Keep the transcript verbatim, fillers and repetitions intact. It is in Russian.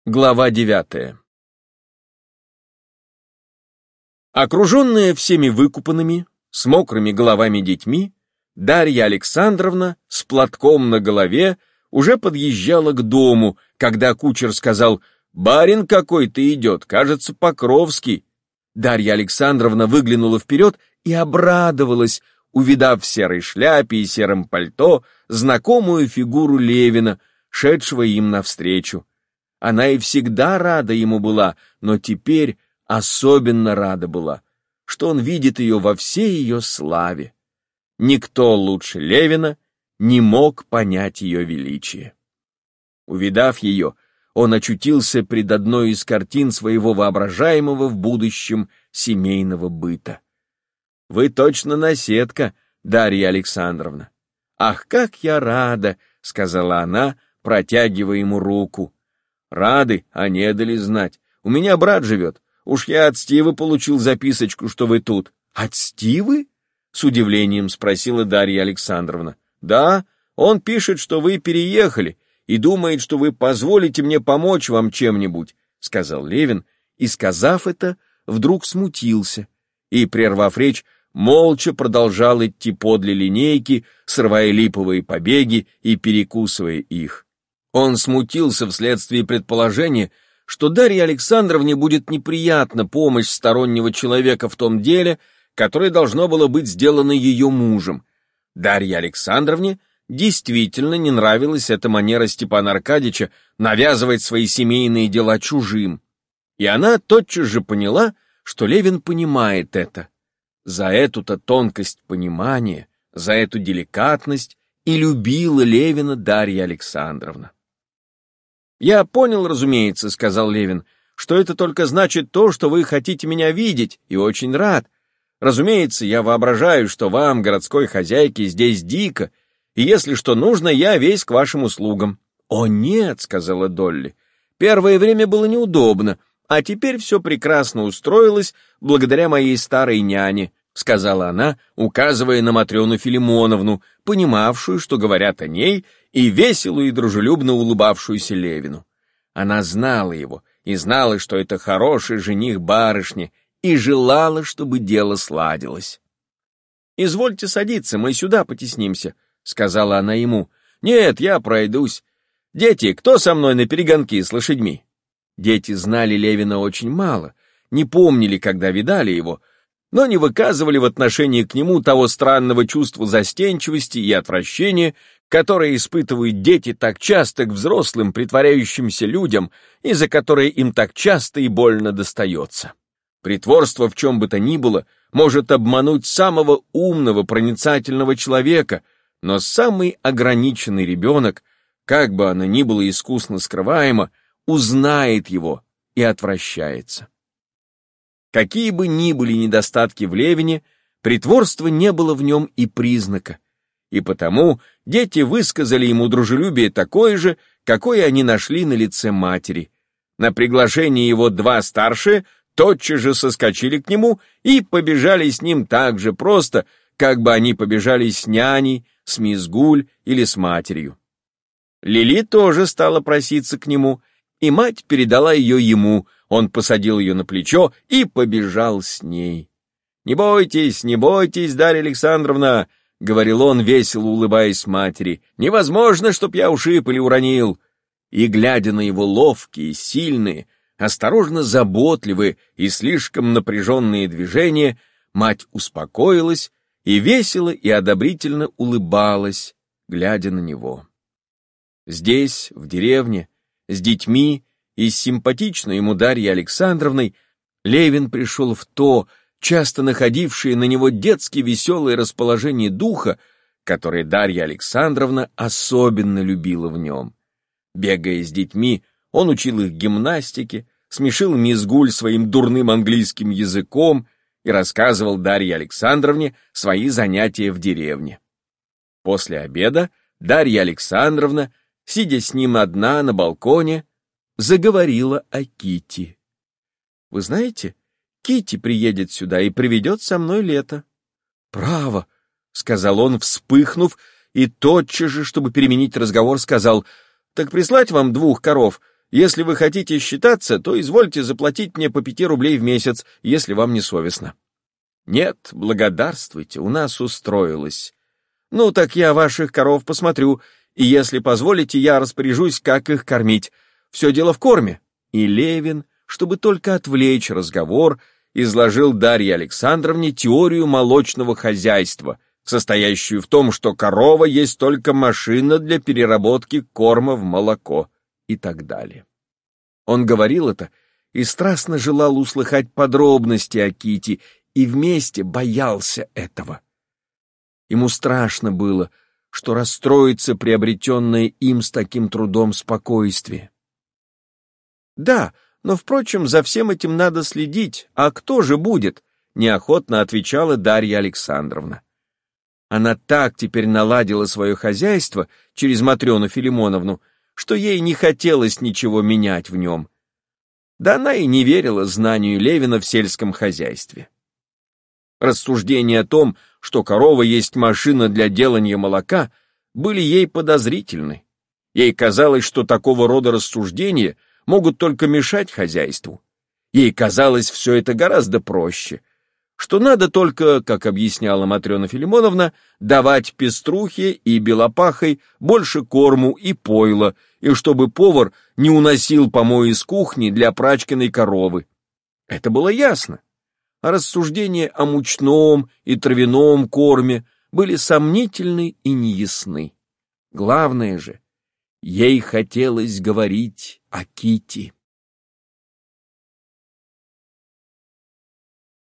Глава девятая. Окруженная всеми выкупанными, с мокрыми головами детьми, Дарья Александровна с платком на голове уже подъезжала к дому, когда кучер сказал: «Барин какой-то идет, кажется, Покровский». Дарья Александровна выглянула вперед и обрадовалась, увидав в серой шляпе и сером пальто знакомую фигуру Левина, шедшего им навстречу. Она и всегда рада ему была, но теперь особенно рада была, что он видит ее во всей ее славе. Никто лучше Левина не мог понять ее величие. Увидав ее, он очутился пред одной из картин своего воображаемого в будущем семейного быта. «Вы точно наседка, Дарья Александровна». «Ах, как я рада!» — сказала она, протягивая ему руку. «Рады, а не дали знать. У меня брат живет. Уж я от Стивы получил записочку, что вы тут». «От Стивы?» — с удивлением спросила Дарья Александровна. «Да, он пишет, что вы переехали, и думает, что вы позволите мне помочь вам чем-нибудь», — сказал Левин, и, сказав это, вдруг смутился, и, прервав речь, молча продолжал идти подле линейки, срывая липовые побеги и перекусывая их. Он смутился вследствие предположения, что Дарье Александровне будет неприятна помощь стороннего человека в том деле, которое должно было быть сделано ее мужем. Дарье Александровне действительно не нравилась эта манера Степана Аркадьича навязывать свои семейные дела чужим. И она тотчас же поняла, что Левин понимает это. За эту-то тонкость понимания, за эту деликатность и любила Левина Дарья Александровна. «Я понял, разумеется, — сказал Левин, — что это только значит то, что вы хотите меня видеть, и очень рад. Разумеется, я воображаю, что вам, городской хозяйке, здесь дико, и если что нужно, я весь к вашим услугам». «О, нет, — сказала Долли, — первое время было неудобно, а теперь все прекрасно устроилось благодаря моей старой няне», — сказала она, указывая на Матрёну Филимоновну, понимавшую, что говорят о ней, и весело и дружелюбно улыбавшуюся Левину. Она знала его и знала, что это хороший жених барышни, и желала, чтобы дело сладилось. «Извольте садиться, мы сюда потеснимся», — сказала она ему. «Нет, я пройдусь. Дети, кто со мной на перегонки с лошадьми?» Дети знали Левина очень мало, не помнили, когда видали его, но не выказывали в отношении к нему того странного чувства застенчивости и отвращения, которое испытывают дети так часто к взрослым, притворяющимся людям, и за которое им так часто и больно достается. Притворство в чем бы то ни было может обмануть самого умного, проницательного человека, но самый ограниченный ребенок, как бы оно ни было искусно скрываемо, узнает его и отвращается. Какие бы ни были недостатки в Левине, притворства не было в нем и признака, и потому дети высказали ему дружелюбие такое же, какое они нашли на лице матери. На приглашение его два старшие тотчас же соскочили к нему и побежали с ним так же просто, как бы они побежали с няней, с мисс Гуль или с матерью. Лили тоже стала проситься к нему, и мать передала ее ему. Он посадил ее на плечо и побежал с ней. «Не бойтесь, не бойтесь, Дарья Александровна», — говорил он, весело улыбаясь матери, — «невозможно, чтоб я ушиб или уронил». И, глядя на его ловкие, сильные, осторожно заботливые и слишком напряженные движения, мать успокоилась и весело и одобрительно улыбалась, глядя на него. Здесь, в деревне, с детьми и с симпатичной ему Дарьей Александровной, Левин пришел в то, часто находившее на него детски веселое расположение духа, которое Дарья Александровна особенно любила в нем. Бегая с детьми, он учил их гимнастике, смешил мисс Гуль своим дурным английским языком и рассказывал Дарье Александровне свои занятия в деревне. После обеда Дарья Александровна, сидя с ним одна на балконе, заговорила о Кити. «Вы знаете, Кити приедет сюда и проведет со мной лето». «Право», — сказал он, вспыхнув, и тотчас же, чтобы переменить разговор, сказал: «Так прислать вам двух коров? Если вы хотите считаться, то извольте заплатить мне по пяти рублей в месяц, если вам не совестно». «Нет, благодарствуйте, у нас устроилось». «Ну, так я ваших коров посмотрю, и если позволите, я распоряжусь, как их кормить. Все дело в корме». И Левин, чтобы только отвлечь разговор, изложил Дарье Александровне теорию молочного хозяйства, состоящую в том, что корова есть только машина для переработки корма в молоко и так далее. Он говорил это и страстно желал услыхать подробности о Кити, и вместе боялся этого. Ему страшно было, что расстроится приобретенное им с таким трудом спокойствие. «Да, но, впрочем, за всем этим надо следить, а кто же будет?» — неохотно отвечала Дарья Александровна. Она так теперь наладила свое хозяйство через Матрёну Филимоновну, что ей не хотелось ничего менять в нем. Да она и не верила знанию Левина в сельском хозяйстве. Рассуждения о том, что корова есть машина для делания молока, были ей подозрительны. Ей казалось, что такого рода рассуждения могут только мешать хозяйству. Ей казалось все это гораздо проще, что надо только, как объясняла Матрёна Филимоновна, давать пеструхе и белопахой больше корму и пойла, и чтобы повар не уносил помои из кухни для прачкиной коровы. Это было ясно. А рассуждения о мучном и травяном корме были сомнительны и неясны. Главное же, ей хотелось говорить о Кити.